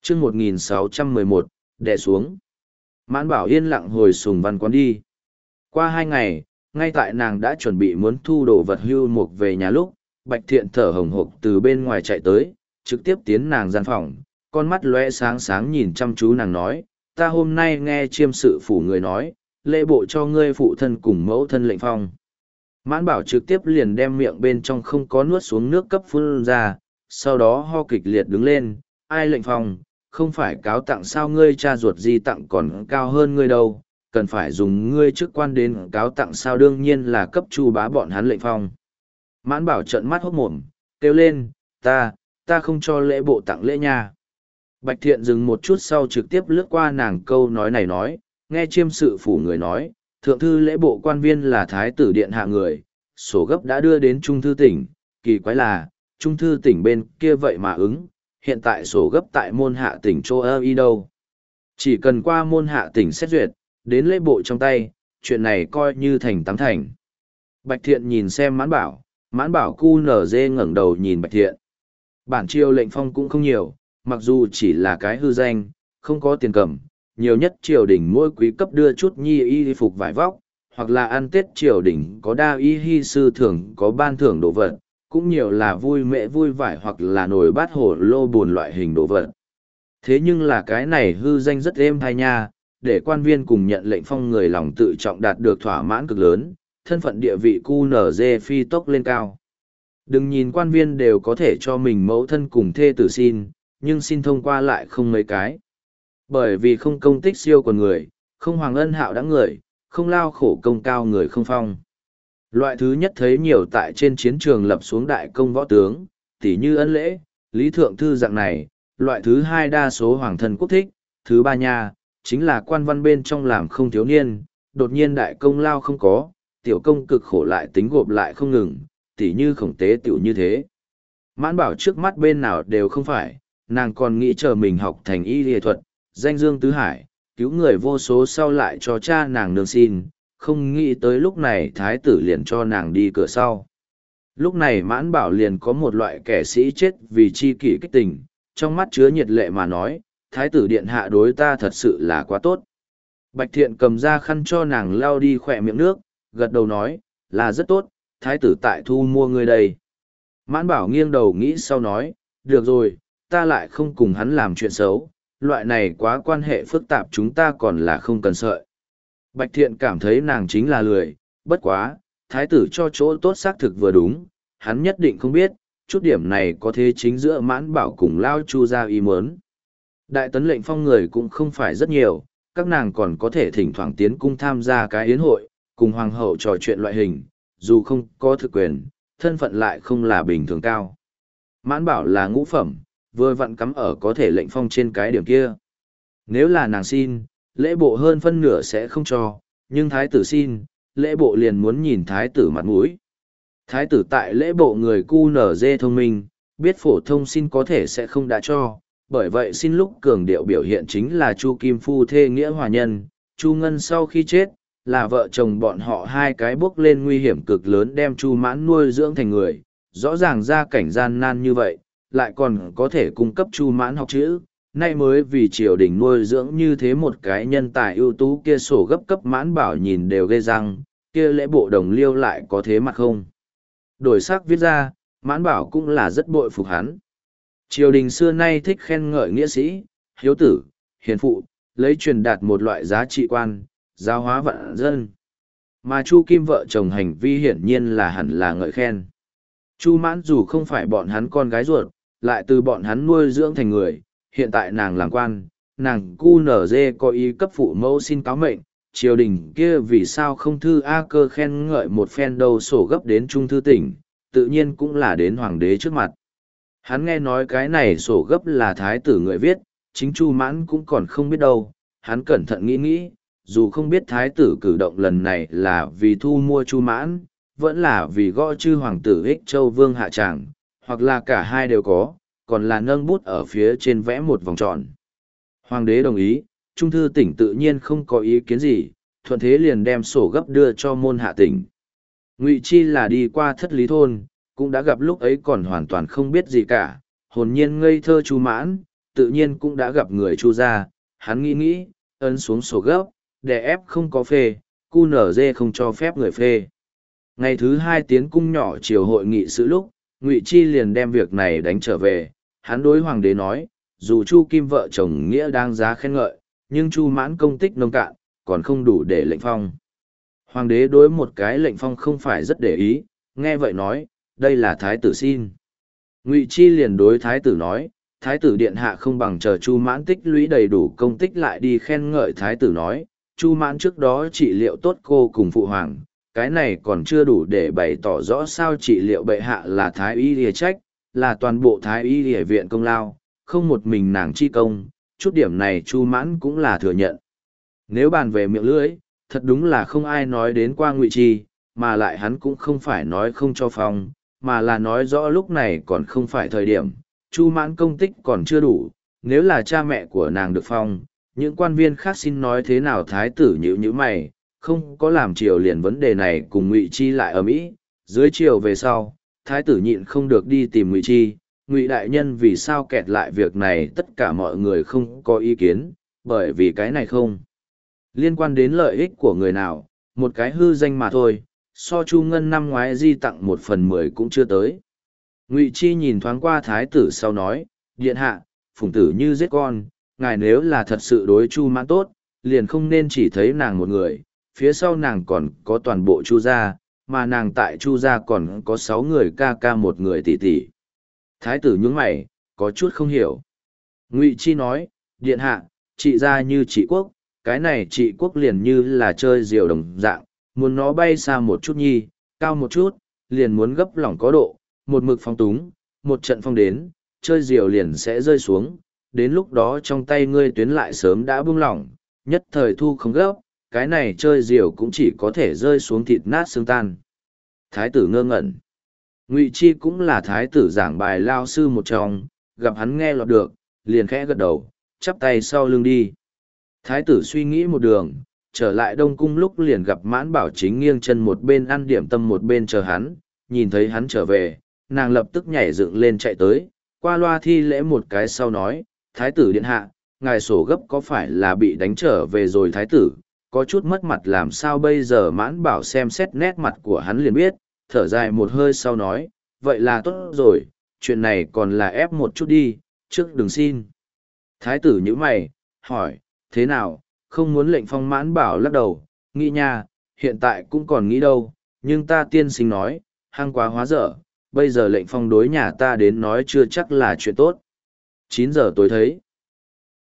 chương 1611, đè xuống. Mãn Bảo yên lặng hồi Sùng Văn Quán đi. Qua 2 ngày, ngay tại nàng đã chuẩn bị muốn thu đồ vật hưu mục về nhà lúc, Bạch Thiện thở hồng hộc từ bên ngoài chạy tới, trực tiếp tiến nàng gian phòng, con mắt lóe sáng sáng nhìn chăm chú nàng nói, ta hôm nay nghe chiêm sự phủ người nói, lễ bộ cho ngươi phụ thân cùng mẫu thân lệnh phong. Mãn Bảo trực tiếp liền đem miệng bên trong không có nuốt xuống nước cấp phun ra, sau đó ho kịch liệt đứng lên, ai lệnh phong, không phải cáo tặng sao ngươi cha ruột di tặng còn cao hơn ngươi đâu, cần phải dùng ngươi chức quan đến cáo tặng sao đương nhiên là cấp chu bá bọn hắn lệnh phong. Mãn Bảo trợn mắt hốt mồm, kêu lên, ta không cho lễ bộ tặng lễ nha. Bạch Thiện dừng một chút sau trực tiếp lướt qua nàng câu nói này nói, nghe chiêm sự phủ người nói, thượng thư lễ bộ quan viên là thái tử điện hạ người, sổ gấp đã đưa đến trung thư tỉnh, kỳ quái là, trung thư tỉnh bên kia vậy mà ứng, hiện tại sổ gấp tại môn hạ tỉnh Châu Âu y đâu. Chỉ cần qua môn hạ tỉnh xét duyệt, đến lễ bộ trong tay, chuyện này coi như thành tám thành. Bạch Thiện nhìn xem Mãn Bảo cu nở dê ngẩng đầu nhìn Bạch Thiện. Bản triều lệnh phong cũng không nhiều, mặc dù chỉ là cái hư danh, không có tiền cầm, nhiều nhất triều đình mỗi quý cấp đưa chút nhi y phục vải vóc, hoặc là ăn Tết triều đình có đa y hy sư thưởng có ban thưởng đồ vật, cũng nhiều là vui mẹ vui vải hoặc là nồi bát hổ lô buồn loại hình đồ vật. Thế nhưng là cái này hư danh rất êm thai nha, để quan viên cùng nhận lệnh phong người lòng tự trọng đạt được thỏa mãn cực lớn, thân phận địa vị QNZ phi tốc lên cao. Đừng nhìn quan viên đều có thể cho mình mẫu thân cùng thê tử xin, nhưng xin thông qua lại không mấy cái. Bởi vì không công tích siêu của người, không hoàng ân hạo đã người, không lao khổ công cao người không phong. Loại thứ nhất thấy nhiều tại trên chiến trường lập xuống đại công võ tướng, tỉ như ân lễ, lý thượng thư dạng này, loại thứ hai đa số hoàng thân quốc thích, thứ ba nha, chính là quan văn bên trong làm không thiếu niên, đột nhiên đại công lao không có, tiểu công cực khổ lại tính gộp lại không ngừng, tỉ như khổng tế tiểu như thế. Mãn Bảo trước mắt bên nào đều không phải, nàng còn nghĩ chờ mình học thành y y thuật, danh dương tứ hải, cứu người vô số sau lại cho cha nàng nương xin, không nghĩ tới lúc này thái tử liền cho nàng đi cửa sau. Lúc này Mãn Bảo liền có một loại kẻ sĩ chết vì chi kỷ kích tình, trong mắt chứa nhiệt lệ mà nói, thái tử điện hạ đối ta thật sự là quá tốt. Bạch Thiện cầm ra khăn cho nàng lau đi khỏe miệng nước, gật đầu nói, là rất tốt, thái tử tại thu mua ngươi đây. Mãn Bảo nghiêng đầu nghĩ sau nói, được rồi, ta lại không cùng hắn làm chuyện xấu, loại này quá quan hệ phức tạp chúng ta còn là không cần sợi. Bạch Thiện cảm thấy nàng chính là lười, bất quá, thái tử cho chỗ tốt xác thực vừa đúng, hắn nhất định không biết, chút điểm này có thế chính giữa Mãn Bảo cùng Lao Chu ra ý mớn. Đại tấn lệnh phong người cũng không phải rất nhiều, các nàng còn có thể thỉnh thoảng tiến cung tham gia cái yến hội, cùng hoàng hậu trò chuyện loại hình, dù không có thực quyền, thân phận lại không là bình thường cao. Mãn Bảo là ngũ phẩm, vừa vặn cắm ở có thể lệnh phong trên cái điểm kia. Nếu là nàng xin, lễ bộ hơn phân nửa sẽ không cho, nhưng thái tử xin, lễ bộ liền muốn nhìn thái tử mặt mũi. Thái tử tại lễ bộ người QNZ thông minh, biết phổ thông xin có thể sẽ không đã cho, bởi vậy xin lúc cường điệu biểu hiện chính là Chu Kim Phu thê nghĩa hòa nhân, Chu Ngân sau khi chết, là vợ chồng bọn họ hai cái bước lên nguy hiểm cực lớn đem Chu Mãn nuôi dưỡng thành người, rõ ràng ra cảnh gian nan như vậy, lại còn có thể cung cấp Chu Mãn học chữ, nay mới vì triều đình nuôi dưỡng như thế một cái nhân tài ưu tú kia sổ gấp cấp Mãn Bảo nhìn đều ghê răng, kia lễ bộ đồng liêu lại có thế mặt không. Đổi sắc viết ra, Mãn Bảo cũng là rất bội phục hắn. Triều đình xưa nay thích khen ngợi nghĩa sĩ, hiếu tử, hiền phụ, lấy truyền đạt một loại giá trị quan, giáo hóa vạn dân. Mà Chu Kim vợ chồng hành vi hiển nhiên là hẳn là ngợi khen. Chu Mãn dù không phải bọn hắn con gái ruột, lại từ bọn hắn nuôi dưỡng thành người, hiện tại nàng làm quan, nàng QNZ có ý cấp phụ mẫu xin cáo mệnh, triều đình kia vì sao không thư A Cơ khen ngợi một phen đầu sổ gấp đến trung thư tỉnh, tự nhiên cũng là đến hoàng đế trước mặt. Hắn nghe nói cái này sổ gấp là thái tử người viết, chính Chu Mãn cũng còn không biết đâu, hắn cẩn thận nghĩ nghĩ, dù không biết thái tử cử động lần này là vì thu mua Chu Mãn, vẫn là vì gõ chư hoàng tử Ích Châu Vương hạ tràng, hoặc là cả hai đều có, còn là nâng bút ở phía trên vẽ một vòng tròn. Hoàng đế đồng ý, trung thư tỉnh tự nhiên không có ý kiến gì, thuận thế liền đem sổ gấp đưa cho môn hạ tỉnh. Ngụy Chi là đi qua Thất Lý Thôn, cũng đã gặp lúc ấy còn hoàn toàn không biết gì cả, hồn nhiên ngây thơ Chu Mãn, tự nhiên cũng đã gặp người Chu gia, hắn nghĩ, ấn xuống sổ gấp, đè ép không có phê, QNZ không cho phép người phê. Ngày thứ 2 tiến cung nhỏ chiều hội nghị sự lúc, Ngụy Chi liền đem việc này đánh trở về, hắn đối hoàng đế nói, dù Chu Kim vợ chồng nghĩa đáng giá khen ngợi, nhưng Chu Mãn công tích nông cạn, còn không đủ để lệnh phong. Hoàng đế đối một cái lệnh phong không phải rất để ý, nghe vậy nói, đây là thái tử xin. Ngụy Chi liền đối thái tử nói, thái tử điện hạ không bằng chờ Chu Mãn tích lũy đầy đủ công tích lại đi khen ngợi. Thái tử nói, Chu Mãn trước đó trị liệu tốt cô cùng phụ hoàng, cái này còn chưa đủ để bày tỏ rõ sao trị liệu bệ hạ là thái y lìa trách, là toàn bộ thái y lìa viện công lao, không một mình nàng chi công, chút điểm này Chu Mãn cũng là thừa nhận. Nếu bàn về miệng lưỡi, thật đúng là không ai nói đến qua Ngụy Chi, mà lại hắn cũng không phải nói không cho phong, mà là nói rõ lúc này còn không phải thời điểm, Chu Mãn công tích còn chưa đủ, nếu là cha mẹ của nàng được phong, những quan viên khác xin nói thế nào. Thái tử nhíu mày, không có làm triều liền vấn đề này cùng Ngụy Chi lại ở mỹ. Dưới triều về sau, thái tử nhịn không được đi tìm Ngụy Chi, Ngụy đại nhân vì sao kẹt lại việc này, tất cả mọi người không có ý kiến, bởi vì cái này không liên quan đến lợi ích của người nào, một cái hư danh mà thôi, so Chu Ngân năm ngoái di tặng 1/10 cũng chưa tới. Ngụy Chi nhìn thoáng qua thái tử sau nói, điện hạ, phùng tử như giết con, ngài nếu là thật sự đối Chu Mãn tốt, liền không nên chỉ thấy nàng một người, phía sau nàng còn có toàn bộ Chu gia, mà nàng tại Chu gia còn có 6 người ca ca, một người tỷ tỷ. Thái tử nhướng mày, có chút không hiểu. Ngụy Chi nói, điện hạ, trị gia như trị quốc, cái này trị quốc liền như là chơi diều đồng dạng, muốn nó bay xa một chút nhi, cao một chút, liền muốn gấp lỏng có độ, một mực phong túng, một trận phong đến, chơi diều liền sẽ rơi xuống, đến lúc đó trong tay ngươi tuyến lại sớm đã buông lỏng, nhất thời thu không gấp, cái này chơi diều cũng chỉ có thể rơi xuống thịt nát xương tan. Thái tử ngơ ngẩn. Ngụy Chi cũng là thái tử giảng bài lao sư một trong, gặp hắn nghe lọt được, liền khẽ gật đầu, chắp tay sau lưng đi. Thái tử suy nghĩ một đường, trở lại Đông Cung lúc liền gặp Mãn Bảo Chính nghiêng chân một bên ăn điểm tâm một bên chờ hắn, nhìn thấy hắn trở về, nàng lập tức nhảy dựng lên chạy tới, qua loa thi lễ một cái sau nói, Thái tử điện hạ, ngài sổ gấp có phải là bị đánh trở về rồi. Thái tử, có chút mất mặt làm sao bây giờ. Mãn Bảo xem xét nét mặt của hắn liền biết, thở dài một hơi sau nói, vậy là tốt rồi, chuyện này còn là ép một chút đi, trước đừng xin. Thái tử nhíu mày, hỏi, thế nào, không muốn lệnh phong? Mãn Bảo lắc đầu, nghĩ nha, hiện tại cũng còn nghĩ đâu, nhưng ta tiên sinh nói, hăng quá hóa dở, bây giờ lệnh phong đối nhà ta đến nói chưa chắc là chuyện tốt. 9 giờ tối thấy.